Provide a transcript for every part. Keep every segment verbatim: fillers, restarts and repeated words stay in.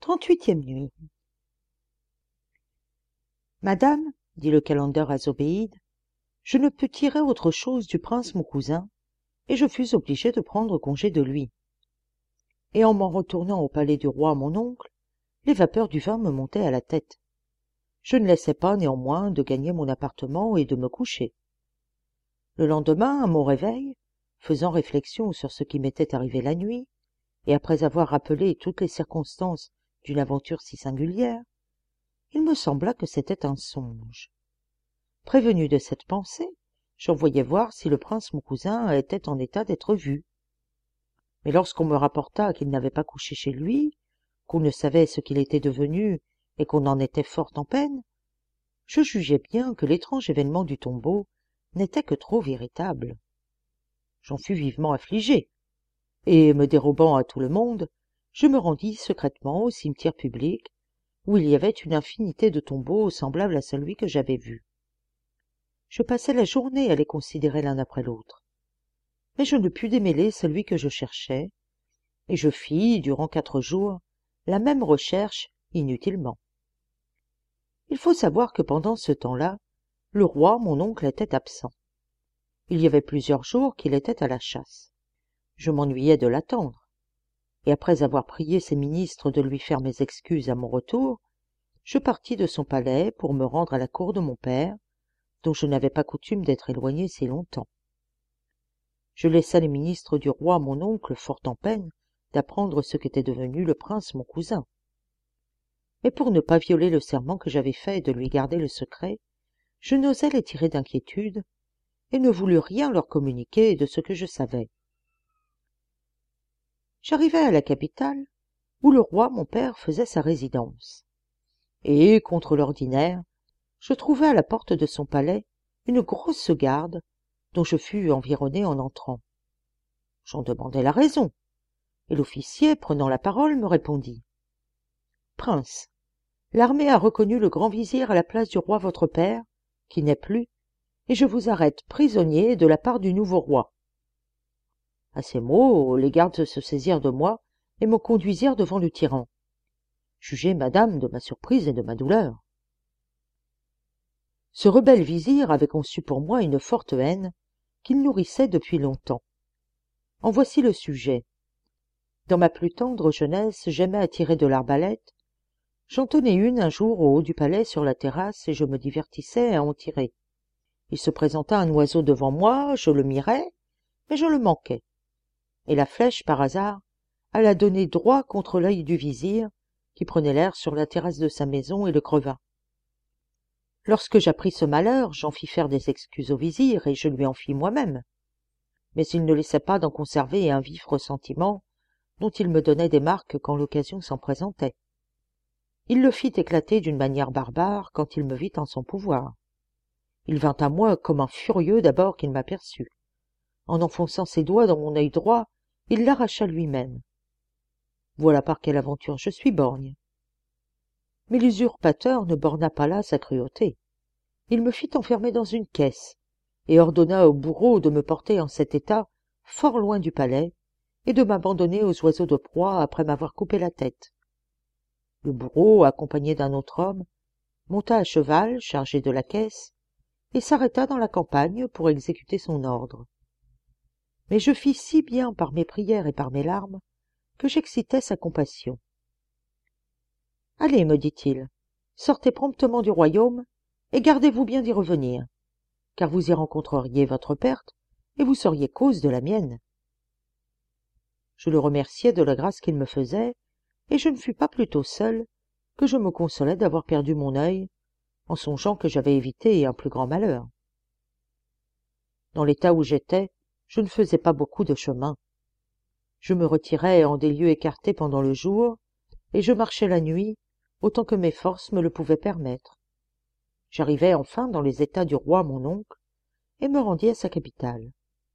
Trente-huitième nuit. Madame, dit le calender à Zobéide, je ne peux tirer autre chose du prince mon cousin, et je fus obligé de prendre congé de lui. Et en m'en retournant au palais du roi mon oncle, les vapeurs du vin me montaient à la tête. Je ne laissais pas néanmoins de gagner mon appartement et de me coucher. Le lendemain, à mon réveil, faisant réflexion sur ce qui m'était arrivé la nuit, et après avoir rappelé toutes les circonstances d'une aventure si singulière, il me sembla que c'était un songe. Prévenu de cette pensée, j'envoyai voir si le prince mon cousin était en état d'être vu. Mais lorsqu'on me rapporta qu'il n'avait pas couché chez lui, qu'on ne savait ce qu'il était devenu et qu'on en était fort en peine, je jugeai bien que l'étrange événement du tombeau n'était que trop véritable. J'en fus vivement affligé, et, me dérobant à tout le monde, je me rendis secrètement au cimetière public, où il y avait une infinité de tombeaux semblables à celui que j'avais vu. Je passai la journée à les considérer l'un après l'autre, mais je ne pus démêler celui que je cherchais, et je fis, durant quatre jours, la même recherche inutilement. Il faut savoir que pendant ce temps-là, le roi, mon oncle, était absent. Il y avait plusieurs jours qu'il était à la chasse. Je m'ennuyais de l'attendre, et après avoir prié ses ministres de lui faire mes excuses à mon retour, je partis de son palais pour me rendre à la cour de mon père, dont je n'avais pas coutume d'être éloigné si longtemps. Je laissai les ministres du roi mon oncle fort en peine d'apprendre ce qu'était devenu le prince mon cousin. Mais pour ne pas violer le serment que j'avais fait de lui garder le secret, je n'osai les tirer d'inquiétude, et ne voulus rien leur communiquer de ce que je savais. J'arrivai à la capitale, où le roi mon père faisait sa résidence, et, contre l'ordinaire, je trouvai à la porte de son palais une grosse garde, dont je fus environné en entrant. J'en demandai la raison, et l'officier, prenant la parole, me répondit. « Prince, l'armée a reconnu le grand vizir à la place du roi votre père, qui n'est plus, et je vous arrête prisonnier de la part du nouveau roi. » À ces mots, les gardes se saisirent de moi et me conduisirent devant le tyran. Jugez, madame, de ma surprise et de ma douleur. Ce rebelle vizir avait conçu pour moi une forte haine qu'il nourrissait depuis longtemps. En voici le sujet. Dans ma plus tendre jeunesse, j'aimais à tirer de l'arbalète. J'en tenais une un jour au haut du palais sur la terrasse et je me divertissais à en tirer. Il se présenta un oiseau devant moi, je le mirais, mais je le manquais. Et la flèche, par hasard, alla donner droit contre l'œil du vizir, qui prenait l'air sur la terrasse de sa maison et le creva. Lorsque j'appris ce malheur, j'en fis faire des excuses au vizir et je lui en fis moi-même. Mais il ne laissait pas d'en conserver un vif ressentiment dont il me donnait des marques quand l'occasion s'en présentait. Il le fit éclater d'une manière barbare quand il me vit en son pouvoir. Il vint à moi comme un furieux d'abord qu'il m'aperçut. En enfonçant ses doigts dans mon œil droit, il l'arracha lui-même. Voilà par quelle aventure je suis borgne. Mais l'usurpateur ne borna pas là sa cruauté. Il me fit enfermer dans une caisse, et ordonna au bourreau de me porter en cet état fort loin du palais, et de m'abandonner aux oiseaux de proie après m'avoir coupé la tête. Le bourreau, accompagné d'un autre homme, monta à cheval, chargé de la caisse, et s'arrêta dans la campagne pour exécuter son ordre. Mais je fis si bien par mes prières et par mes larmes, que j'excitai sa compassion. « Allez, me dit-il, sortez promptement du royaume, et gardez-vous bien d'y revenir, car vous y rencontreriez votre perte, et vous seriez cause de la mienne. » Je le remerciai de la grâce qu'il me faisait, et je ne fus pas plus tôt seul que je me consolai d'avoir perdu mon œil, en songeant que j'avais évité un plus grand malheur. Dans l'état où j'étais, je ne faisais pas beaucoup de chemin. Je me retirais en des lieux écartés pendant le jour, et je marchais la nuit, autant que mes forces me le pouvaient permettre. J'arrivai enfin dans les états du roi mon oncle, et me rendis à sa capitale.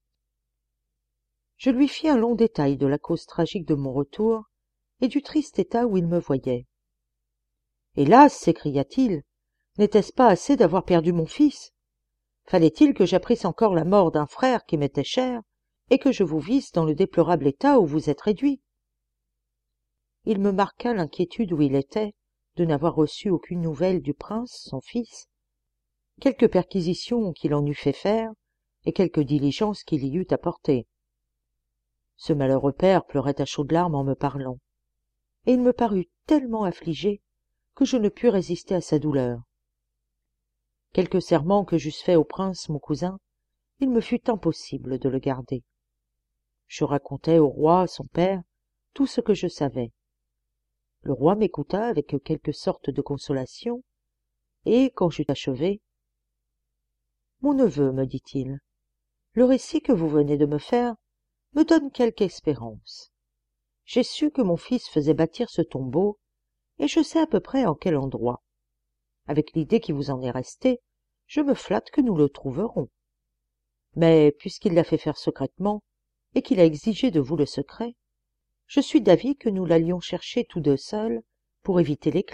Je lui fis un long détail de la cause tragique de mon retour, et du triste état où il me voyait. « Hélas !» s'écria-t-il, « n'était-ce pas assez d'avoir perdu mon fils? Fallait-il que j'apprisse encore la mort d'un frère qui m'était cher, et que je vous visse dans le déplorable état où vous êtes réduit? » il me marqua l'inquiétude où il était de n'avoir reçu aucune nouvelle du prince, son fils, quelque perquisition qu'il en eût fait faire, et quelque diligence qu'il y eût apportée. Ce malheureux père pleurait à chaudes larmes en me parlant, et il me parut tellement affligé que je ne pus résister à sa douleur. Quelques serments que j'eusse faits au prince mon cousin, il me fut impossible de le garder. Je racontai au roi, son père, tout ce que je savais. Le roi m'écouta avec quelque sorte de consolation, et, quand j'eus achevé, « Mon neveu, me dit-il, le récit que vous venez de me faire me donne quelque espérance. J'ai su que mon fils faisait bâtir ce tombeau, et je sais à peu près en quel endroit. Avec l'idée qui vous en est restée, je me flatte que nous le trouverons. Mais puisqu'il l'a fait faire secrètement, et qu'il a exigé de vous le secret, je suis d'avis que nous l'allions chercher tous deux seuls pour éviter l'éclat. »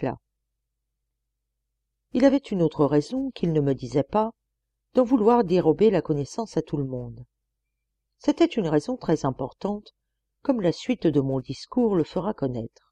Il avait une autre raison qu'il ne me disait pas, d'en vouloir dérober la connaissance à tout le monde. C'était une raison très importante, comme la suite de mon discours le fera connaître.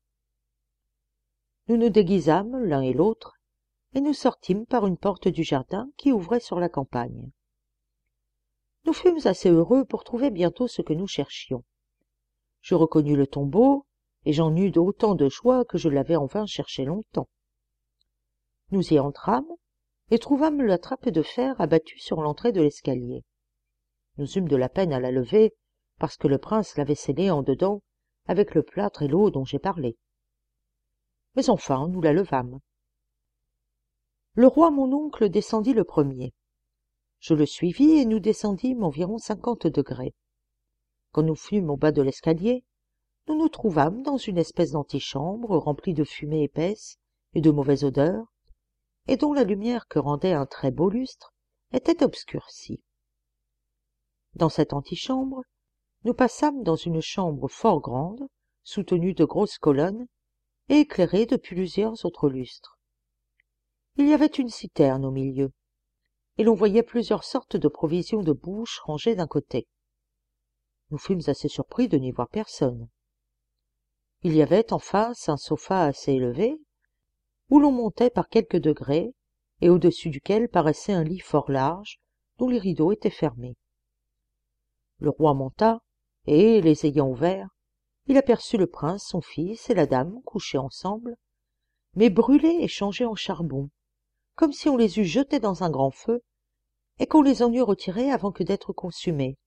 Nous nous déguisâmes l'un et l'autre, et nous sortîmes par une porte du jardin qui ouvrait sur la campagne. Nous fûmes assez heureux pour trouver bientôt ce que nous cherchions. Je reconnus le tombeau, et j'en eus autant de joie que je l'avais en vain cherché longtemps. Nous y entrâmes, et trouvâmes la trappe de fer abattue sur l'entrée de l'escalier. Nous eûmes de la peine à la lever, parce que le prince l'avait scellée en dedans avec le plâtre et l'eau dont j'ai parlé. Mais enfin nous la levâmes. Le roi mon oncle descendit le premier. Je le suivis et nous descendîmes environ cinquante degrés. Quand nous fûmes au bas de l'escalier, nous nous trouvâmes dans une espèce d'antichambre remplie de fumée épaisse et de mauvaise odeur, et dont la lumière que rendait un très beau lustre était obscurcie. Dans cette antichambre, nous passâmes dans une chambre fort grande, soutenue de grosses colonnes, et éclairée de plusieurs autres lustres. Il y avait une citerne au milieu, et l'on voyait plusieurs sortes de provisions de bouche rangées d'un côté. Nous fûmes assez surpris de n'y voir personne. Il y avait en face un sofa assez élevé, où l'on montait par quelques degrés, et au-dessus duquel paraissait un lit fort large, dont les rideaux étaient fermés. Le roi monta, et, les ayant ouverts, il aperçut le prince, son fils et la dame couchés ensemble, mais brûlés et changés en charbon, comme si on les eût jetés dans un grand feu, et qu'on les en eût retirés avant que d'être consumés.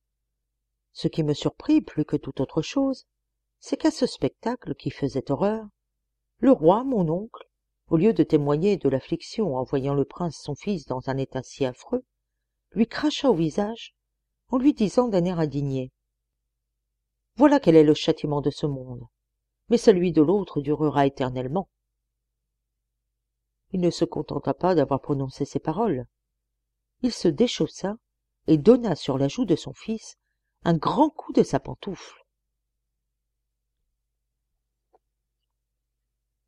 Ce qui me surprit plus que toute autre chose, c'est qu'à ce spectacle qui faisait horreur, le roi, mon oncle, au lieu de témoigner de l'affliction en voyant le prince son fils dans un état si affreux, lui cracha au visage en lui disant d'un air indigné: « Voilà quel est le châtiment de ce monde, mais celui de l'autre durera éternellement. » Il ne se contenta pas d'avoir prononcé ces paroles. Il se déchaussa et donna sur la joue de son fils un grand coup de sa pantoufle.